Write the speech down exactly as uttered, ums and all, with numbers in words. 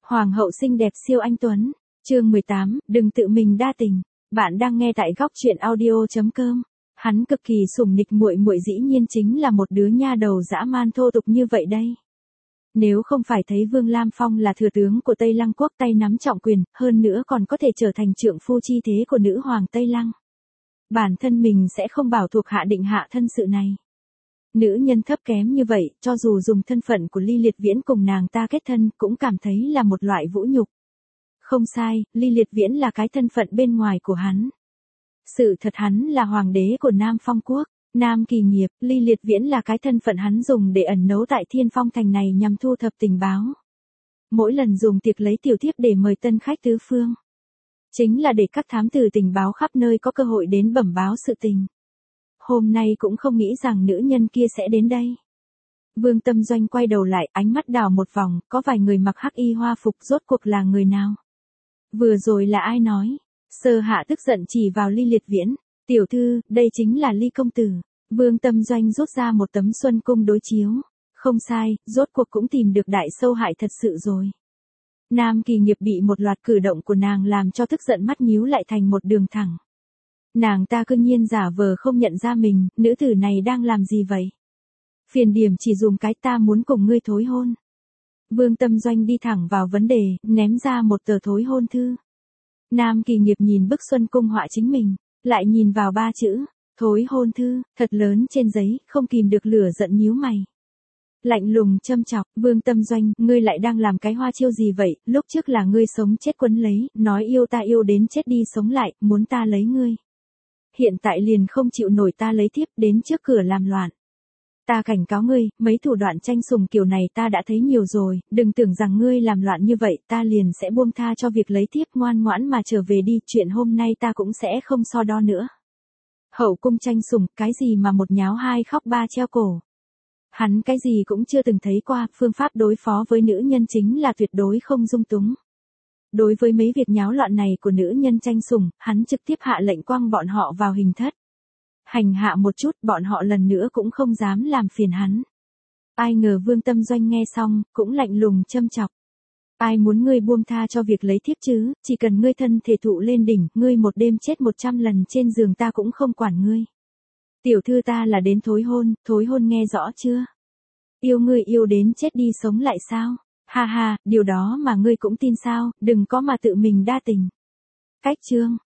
Hoàng hậu xinh đẹp siêu anh tuấn. Chương mười tám, đừng tự mình đa tình. Bạn đang nghe tại góc truyện audio chấm com. Hắn cực kỳ sủng nịch muội muội, dĩ nhiên chính là một đứa nha đầu dã man thô tục như vậy đây. Nếu không phải thấy Vương Lam Phong là thừa tướng của Tây Lăng quốc, tay nắm trọng quyền, hơn nữa còn có thể trở thành trượng phu chi thế của nữ hoàng Tây Lăng, bản thân mình sẽ không bảo thuộc hạ định hạ thân sự này. Nữ nhân thấp kém như vậy, cho dù dùng thân phận của Ly Liệt Viễn cùng nàng ta kết thân, cũng cảm thấy là một loại vũ nhục. Không sai, Ly Liệt Viễn là cái thân phận bên ngoài của hắn. Sự thật hắn là hoàng đế của Nam Phong quốc. Nam Kỳ Nghiệp, Ly Liệt Viễn là cái thân phận hắn dùng để ẩn nấu tại Thiên Phong thành này nhằm thu thập tình báo. Mỗi lần dùng tiệc lấy tiểu thiếp để mời tân khách tứ phương, chính là để các thám tử tình báo khắp nơi có cơ hội đến bẩm báo sự tình. Hôm nay cũng không nghĩ rằng nữ nhân kia sẽ đến đây. Vương Tâm Doanh quay đầu lại, ánh mắt đảo một vòng, có vài người mặc hắc y hoa phục, rốt cuộc là người nào? Vừa rồi là ai nói? Sơ Hạ tức giận chỉ vào Ly Liệt Viễn. Tiểu thư, đây chính là Ly công tử. Vương Tâm Doanh rút ra một tấm xuân cung đối chiếu. Không sai, rốt cuộc cũng tìm được đại sâu hại thật sự rồi. Nam Kỳ Nghiệp bị một loạt cử động của nàng làm cho tức giận, mắt nhíu lại thành một đường thẳng. Nàng ta cư nhiên giả vờ không nhận ra mình, nữ tử này đang làm gì vậy? Phiền điểm chỉ dùng cái ta muốn cùng ngươi thối hôn. Vương Tâm Doanh đi thẳng vào vấn đề, ném ra một tờ thối hôn thư. Nam Kỳ Nghiệp nhìn bức xuân cung họa chính mình, lại nhìn vào ba chữ, thối hôn thư, thật lớn trên giấy, không kìm được lửa giận nhíu mày. Lạnh lùng châm chọc, Vương Tâm Doanh, ngươi lại đang làm cái hoa chiêu gì vậy, lúc trước là ngươi sống chết quấn lấy, nói yêu ta yêu đến chết đi sống lại, muốn ta lấy ngươi. Hiện tại liền không chịu nổi ta lấy thiếp, đến trước cửa làm loạn. Ta cảnh cáo ngươi, mấy thủ đoạn tranh sủng kiểu này ta đã thấy nhiều rồi, đừng tưởng rằng ngươi làm loạn như vậy, ta liền sẽ buông tha cho việc lấy thiếp, ngoan ngoãn mà trở về đi, chuyện hôm nay ta cũng sẽ không so đo nữa. Hậu cung tranh sủng, cái gì mà một nháo hai khóc ba treo cổ. Hắn cái gì cũng chưa từng thấy qua, phương pháp đối phó với nữ nhân chính là tuyệt đối không dung túng. Đối với mấy việc nháo loạn này của nữ nhân tranh sủng, hắn trực tiếp hạ lệnh quăng bọn họ vào hình thất. Hành hạ một chút, bọn họ lần nữa cũng không dám làm phiền hắn. Ai ngờ Vương Tâm Doanh nghe xong, cũng lạnh lùng châm chọc. Ai muốn ngươi buông tha cho việc lấy thiếp chứ, chỉ cần ngươi thân thể thụ lên đỉnh, ngươi một đêm chết một trăm lần trên giường ta cũng không quản ngươi. Tiểu thư ta là đến thối hôn, thối hôn nghe rõ chưa? Yêu ngươi yêu đến chết đi sống lại sao? Ha ha, điều đó mà ngươi cũng tin sao, đừng có mà tự mình đa tình. Cách chương.